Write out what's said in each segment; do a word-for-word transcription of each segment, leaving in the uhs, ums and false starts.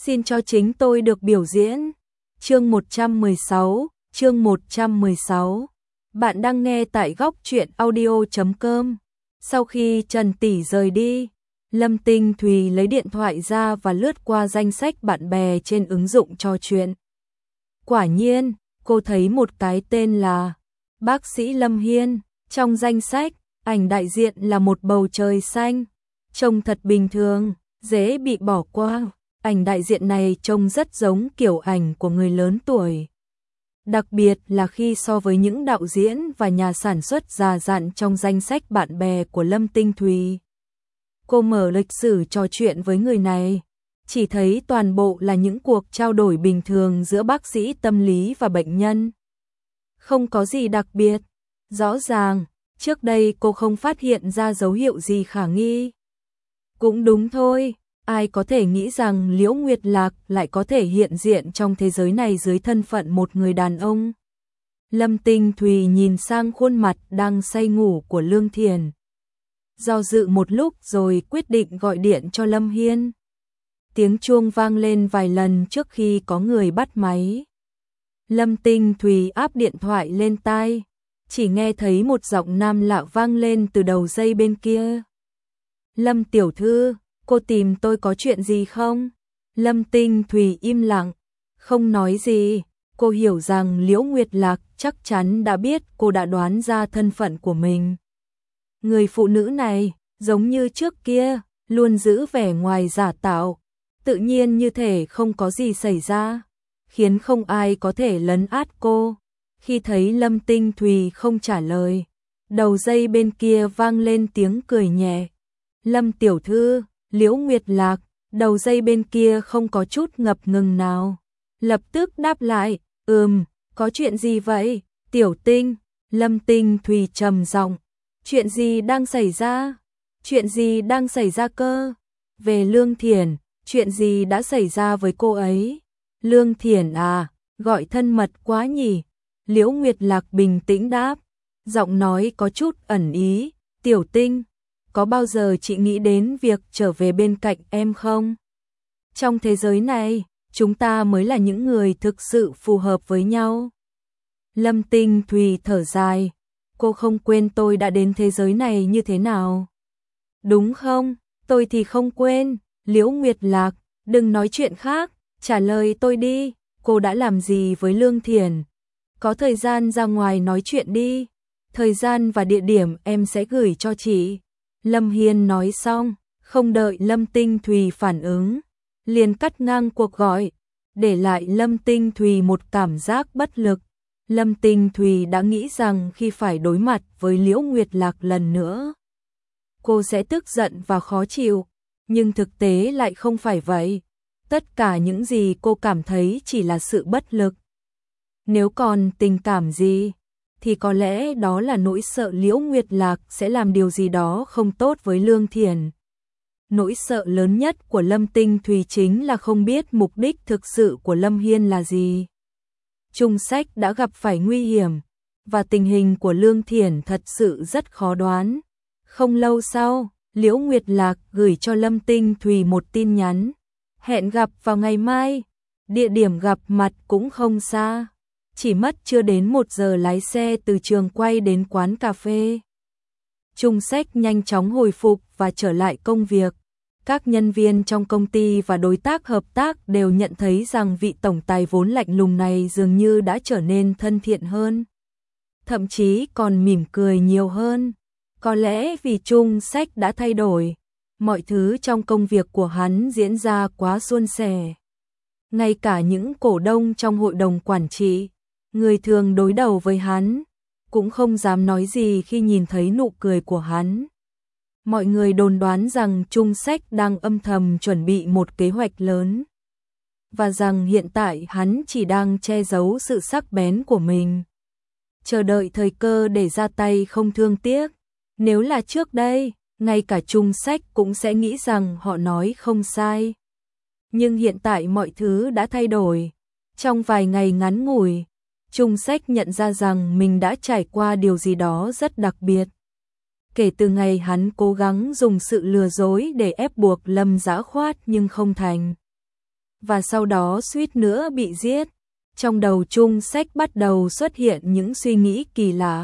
xin cho chính tôi được biểu diễn. Chương một trăm mười sáu, chương một trăm mười sáu. Bạn đang nghe tại góc truyện audio chấm com. Sau khi Trần Tỷ rời đi, Lâm Tinh Thùy lấy điện thoại ra và lướt qua danh sách bạn bè trên ứng dụng trò chuyện. Quả nhiên, cô thấy một cái tên là bác sĩ Lâm Hiên. Trong danh sách, ảnh đại diện là một bầu trời xanh. Trông thật bình thường, dễ bị bỏ qua. Ảnh đại diện này trông rất giống kiểu ảnh của người lớn tuổi. Đặc biệt là khi so với những đạo diễn và nhà sản xuất già dặn trong danh sách bạn bè của Lâm Tinh Thùy. Cô mở lịch sử trò chuyện với người này, chỉ thấy toàn bộ là những cuộc trao đổi bình thường giữa bác sĩ tâm lý và bệnh nhân. Không có gì đặc biệt, rõ ràng, trước đây cô không phát hiện ra dấu hiệu gì khả nghi. Cũng đúng thôi, ai có thể nghĩ rằng Liễu Nguyệt Lạc lại có thể hiện diện trong thế giới này dưới thân phận một người đàn ông. Lâm Tinh Thùy nhìn sang khuôn mặt đang say ngủ của Lương Thiền. Do dự một lúc rồi quyết định gọi điện cho Lâm Hiên. Tiếng chuông vang lên vài lần trước khi có người bắt máy. Lâm Tinh Thùy áp điện thoại lên tai, chỉ nghe thấy một giọng nam lạ vang lên từ đầu dây bên kia. Lâm tiểu thư, cô tìm tôi có chuyện gì không? Lâm Tinh Thùy im lặng, không nói gì. Cô hiểu rằng Liễu Nguyệt Lạc chắc chắn đã biết cô đã đoán ra thân phận của mình. Người phụ nữ này, giống như trước kia, luôn giữ vẻ ngoài giả tạo, tự nhiên như thể không có gì xảy ra, khiến không ai có thể lấn át cô. Khi thấy Lâm Tinh Thùy không trả lời, đầu dây bên kia vang lên tiếng cười nhẹ. Lâm tiểu thư, Liễu Nguyệt Lạc, đầu dây bên kia không có chút ngập ngừng nào. Lập tức đáp lại, ừm, có chuyện gì vậy, tiểu Tinh? Lâm Tinh Thùy trầm giọng, chuyện gì đang xảy ra? Chuyện gì đang xảy ra cơ? Về Lương Thiển, chuyện gì đã xảy ra với cô ấy? Lương Thiển à, gọi thân mật quá nhỉ? Liễu Nguyệt Lạc bình tĩnh đáp, giọng nói có chút ẩn ý, tiểu Tinh, có bao giờ chị nghĩ đến việc trở về bên cạnh em không? Trong thế giới này, chúng ta mới là những người thực sự phù hợp với nhau. Lâm Tinh Thùy thở dài, cô không quên tôi đã đến thế giới này như thế nào. Đúng không? Tôi thì không quên. Liễu Nguyệt Lạc, đừng nói chuyện khác, trả lời tôi đi, cô đã làm gì với Lương Thiển? Có thời gian ra ngoài nói chuyện đi, thời gian và địa điểm em sẽ gửi cho chị. Lâm Hiên nói xong, không đợi Lâm Tinh Thùy phản ứng, liền cắt ngang cuộc gọi, để lại Lâm Tinh Thùy một cảm giác bất lực. Lâm Tinh Thùy đã nghĩ rằng khi phải đối mặt với Liễu Nguyệt Lạc lần nữa, cô sẽ tức giận và khó chịu, nhưng thực tế lại không phải vậy. Tất cả những gì cô cảm thấy chỉ là sự bất lực. Nếu còn tình cảm gì, thì có lẽ đó là nỗi sợ Liễu Nguyệt Lạc sẽ làm điều gì đó không tốt với Lương Thiển. Nỗi sợ lớn nhất của Lâm Tinh Thùy chính là không biết mục đích thực sự của Lâm Hiên là gì. Trung Sách đã gặp phải nguy hiểm, và tình hình của Lương Thiển thật sự rất khó đoán. Không lâu sau, Liễu Nguyệt Lạc gửi cho Lâm Tinh Thùy một tin nhắn. Hẹn gặp vào ngày mai, địa điểm gặp mặt cũng không xa. Chỉ mất chưa đến một giờ lái xe từ trường quay đến quán cà phê. Trung Sách nhanh chóng hồi phục và trở lại công việc. Các nhân viên trong công ty và đối tác hợp tác đều nhận thấy rằng vị tổng tài vốn lạnh lùng này dường như đã trở nên thân thiện hơn. Thậm chí còn mỉm cười nhiều hơn. Có lẽ vì Trung Sách đã thay đổi, mọi thứ trong công việc của hắn diễn ra quá suôn sẻ. Ngay cả những cổ đông trong hội đồng quản trị, người thường đối đầu với hắn, cũng không dám nói gì khi nhìn thấy nụ cười của hắn. Mọi người đồn đoán rằng Trung Sách đang âm thầm chuẩn bị một kế hoạch lớn, và rằng hiện tại hắn chỉ đang che giấu sự sắc bén của mình, chờ đợi thời cơ để ra tay không thương tiếc. Nếu là trước đây, ngay cả Trung Sách cũng sẽ nghĩ rằng họ nói không sai. Nhưng hiện tại mọi thứ đã thay đổi. Trong vài ngày ngắn ngủi, Trung Sách nhận ra rằng mình đã trải qua điều gì đó rất đặc biệt. Kể từ ngày hắn cố gắng dùng sự lừa dối để ép buộc Lâm Dã Khoát nhưng không thành. và sau đó suýt nữa bị giết. Trong đầu Trung Sách bắt đầu xuất hiện những suy nghĩ kỳ lạ.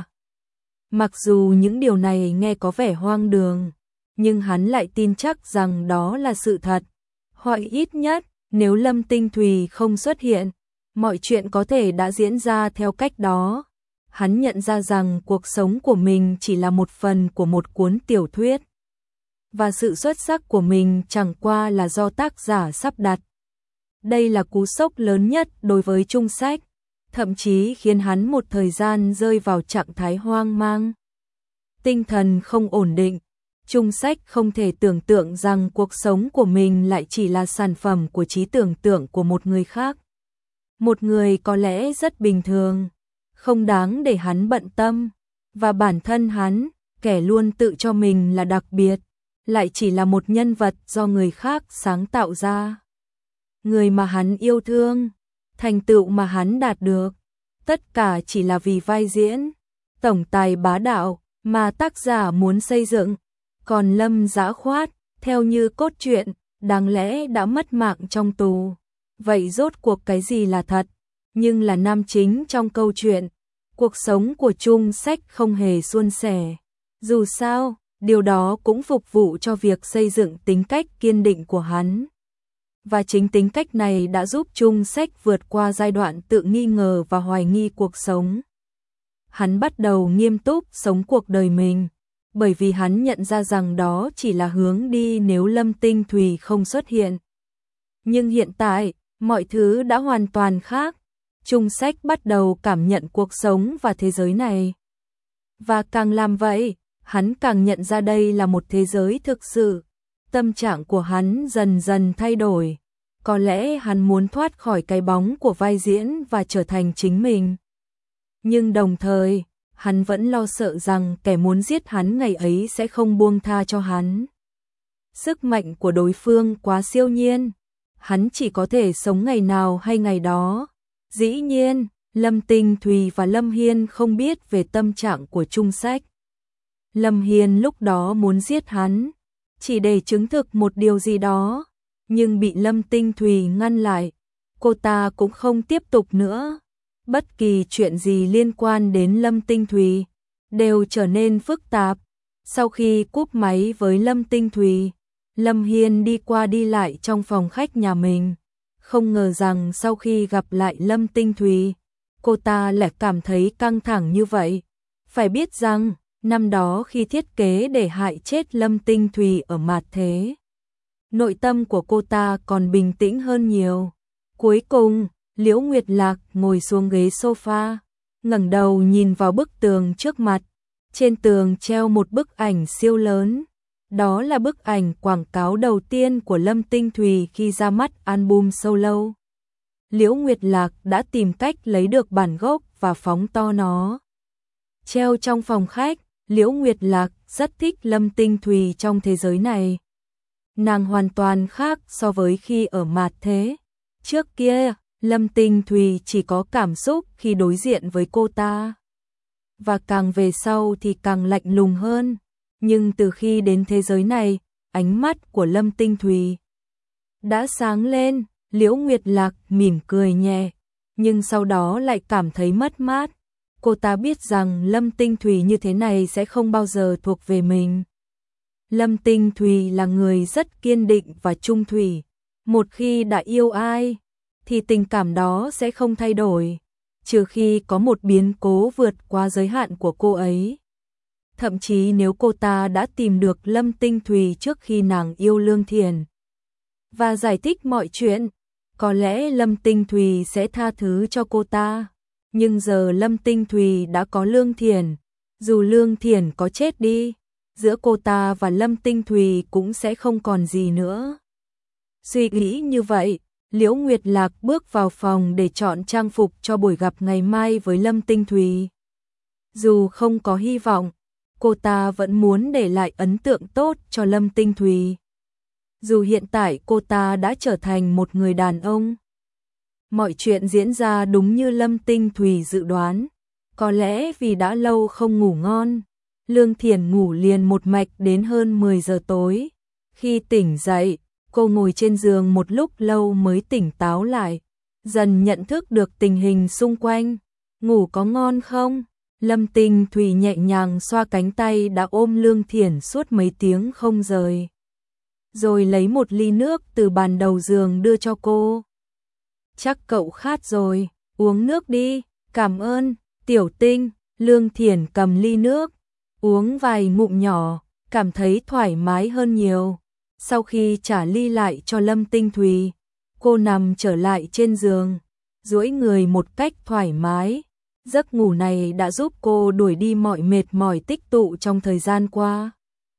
Mặc dù những điều này nghe có vẻ hoang đường, nhưng hắn lại tin chắc rằng đó là sự thật. Hoặc ít nhất, nếu Lâm Tinh Thùy không xuất hiện, mọi chuyện có thể đã diễn ra theo cách đó. Hắn nhận ra rằng cuộc sống của mình chỉ là một phần của một cuốn tiểu thuyết, và sự xuất sắc của mình chẳng qua là do tác giả sắp đặt. Đây là cú sốc lớn nhất đối với Trung Sách, thậm chí khiến hắn một thời gian rơi vào trạng thái hoang mang. Tinh thần không ổn định, Trung Sách không thể tưởng tượng rằng cuộc sống của mình lại chỉ là sản phẩm của trí tưởng tượng của một người khác. Một người có lẽ rất bình thường, không đáng để hắn bận tâm, và bản thân hắn, kẻ luôn tự cho mình là đặc biệt, lại chỉ là một nhân vật do người khác sáng tạo ra. Người mà hắn yêu thương, thành tựu mà hắn đạt được, tất cả chỉ là vì vai diễn, tổng tài bá đạo mà tác giả muốn xây dựng. Còn Lâm Dã Khoát, theo như cốt truyện, đáng lẽ đã mất mạng trong tù. Vậy rốt cuộc cái gì là thật, nhưng là nam chính trong câu chuyện? Cuộc sống của Trung Sách không hề suôn sẻ. Dù sao, điều đó cũng phục vụ cho việc xây dựng tính cách kiên định của hắn. Và chính tính cách này đã giúp Trung Sách vượt qua giai đoạn tự nghi ngờ và hoài nghi cuộc sống. Hắn bắt đầu nghiêm túc sống cuộc đời mình, bởi vì hắn nhận ra rằng đó chỉ là hướng đi nếu Lâm Tinh Thùy không xuất hiện. Nhưng hiện tại, mọi thứ đã hoàn toàn khác. Trung Sách bắt đầu cảm nhận cuộc sống và thế giới này. Và càng làm vậy, hắn càng nhận ra đây là một thế giới thực sự. Tâm trạng của hắn dần dần thay đổi. Có lẽ hắn muốn thoát khỏi cái bóng của vai diễn và trở thành chính mình. Nhưng đồng thời, hắn vẫn lo sợ rằng kẻ muốn giết hắn ngày ấy sẽ không buông tha cho hắn. Sức mạnh của đối phương quá siêu nhiên. Hắn chỉ có thể sống ngày nào hay ngày đó. Dĩ nhiên, Lâm Tinh Thùy và Lâm Hiên không biết về tâm trạng của Trung Sách. Lâm Hiên lúc đó muốn giết hắn, chỉ để chứng thực một điều gì đó, nhưng bị Lâm Tinh Thùy ngăn lại. Cô ta cũng không tiếp tục nữa. Bất kỳ chuyện gì liên quan đến Lâm Tinh Thùy đều trở nên phức tạp. Sau khi cúp máy với Lâm Tinh Thùy, Lâm Hiên đi qua đi lại trong phòng khách nhà mình. Không ngờ rằng sau khi gặp lại Lâm Tinh Thùy, cô ta lại cảm thấy căng thẳng như vậy. Phải biết rằng, năm đó khi thiết kế để hại chết Lâm Tinh Thùy ở Mạt Thế, nội tâm của cô ta còn bình tĩnh hơn nhiều. Cuối cùng, Liễu Nguyệt Lạc ngồi xuống ghế sofa, ngẩng đầu nhìn vào bức tường trước mặt. Trên tường treo một bức ảnh siêu lớn. Đó là bức ảnh quảng cáo đầu tiên của Lâm Tinh Thùy khi ra mắt album solo. Liễu Nguyệt Lạc đã tìm cách lấy được bản gốc và phóng to nó. Treo trong phòng khách, Liễu Nguyệt Lạc rất thích Lâm Tinh Thùy trong thế giới này. Nàng hoàn toàn khác so với khi ở Mạt Thế. Trước kia, Lâm Tinh Thùy chỉ có cảm xúc khi đối diện với cô ta. Và càng về sau thì càng lạnh lùng hơn. Nhưng từ khi đến thế giới này, ánh mắt của Lâm Tinh Thùy đã sáng lên. Liễu Nguyệt Lạc mỉm cười nhẹ, nhưng sau đó lại cảm thấy mất mát. Cô ta biết rằng Lâm Tinh Thùy như thế này sẽ không bao giờ thuộc về mình. Lâm Tinh Thùy là người rất kiên định và trung thủy. Một khi đã yêu ai, thì tình cảm đó sẽ không thay đổi, trừ khi có một biến cố vượt qua giới hạn của cô ấy. Thậm chí nếu cô ta đã tìm được Lâm Tinh Thùy trước khi nàng yêu Lương Thiền và giải thích mọi chuyện, có lẽ Lâm Tinh Thùy sẽ tha thứ cho cô ta. Nhưng giờ Lâm Tinh Thùy đã có Lương Thiền, dù Lương Thiền có chết đi, giữa cô ta và Lâm Tinh Thùy cũng sẽ không còn gì nữa. Suy nghĩ như vậy, Liễu Nguyệt Lạc bước vào phòng để chọn trang phục cho buổi gặp ngày mai với Lâm Tinh Thùy. Dù không có hy vọng, cô ta vẫn muốn để lại ấn tượng tốt cho Lâm Tinh Thùy. Dù hiện tại cô ta đã trở thành một người đàn ông. Mọi chuyện diễn ra đúng như Lâm Tinh Thùy dự đoán. Có lẽ vì đã lâu không ngủ ngon, Lương Thiền ngủ liền một mạch đến hơn mười giờ tối. Khi tỉnh dậy, Cô ngồi trên giường một lúc lâu mới tỉnh táo lại, dần nhận thức được tình hình xung quanh. Ngủ có ngon không? Lâm Tinh Thủy nhẹ nhàng xoa cánh tay đã ôm Lương Thiển suốt mấy tiếng không rời. Rồi lấy một ly nước từ bàn đầu giường đưa cho cô. Chắc cậu khát rồi, uống nước đi, cảm ơn, Tiểu Tinh. Lương Thiển cầm ly nước, uống vài ngụm nhỏ, cảm thấy thoải mái hơn nhiều. Sau khi trả ly lại cho Lâm Tinh Thùy, cô nằm trở lại trên giường, duỗi người một cách thoải mái. Giấc ngủ này đã giúp cô đuổi đi mọi mệt mỏi tích tụ trong thời gian qua.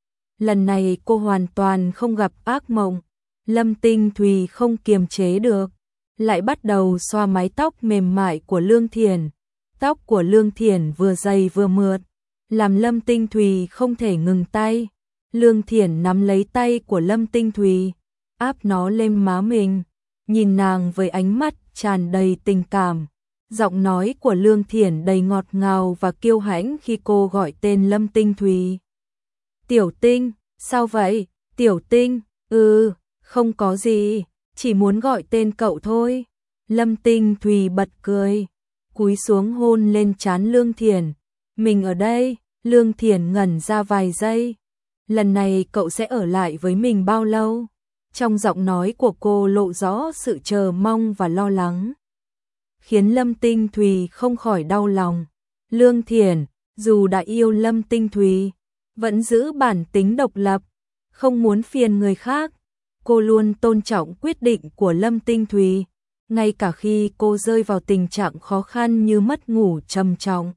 Lần này cô hoàn toàn không gặp ác mộng. Lâm Tinh Thùy không kiềm chế được, lại bắt đầu xoa mái tóc mềm mại của Lương Thiển. Tóc của Lương Thiển vừa dày vừa mượt, làm Lâm Tinh Thùy không thể ngừng tay. Lương Thiển nắm lấy tay của Lâm Tinh Thùy, áp nó lên má mình, nhìn nàng với ánh mắt tràn đầy tình cảm. Giọng nói của Lương Thiển đầy ngọt ngào và kiêu hãnh khi cô gọi tên Lâm Tinh Thùy. Tiểu Tinh, sao vậy? Tiểu Tinh, ừ, không có gì, chỉ muốn gọi tên cậu thôi. Lâm Tinh Thùy bật cười, cúi xuống hôn lên trán Lương Thiển. Mình ở đây. Lương Thiển ngẩn ra vài giây. Lần này cậu sẽ ở lại với mình bao lâu? Trong giọng nói của cô lộ rõ sự chờ mong và lo lắng, khiến Lâm Tinh Thùy không khỏi đau lòng. Lương Thiển, dù đã yêu Lâm Tinh Thùy, vẫn giữ bản tính độc lập, không muốn phiền người khác. Cô luôn tôn trọng quyết định của Lâm Tinh Thùy, ngay cả khi cô rơi vào tình trạng khó khăn như mất ngủ trầm trọng.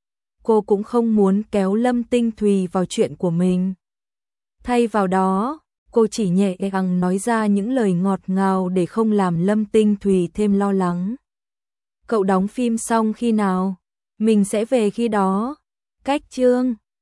Cô cũng không muốn kéo Lâm Tinh Thùy vào chuyện của mình. Thay vào đó, cô chỉ nhẹ nhàng nói ra những lời ngọt ngào để không làm Lâm Tinh Thùy thêm lo lắng. Cậu đóng phim xong khi nào? Mình sẽ về khi đó. Cách chương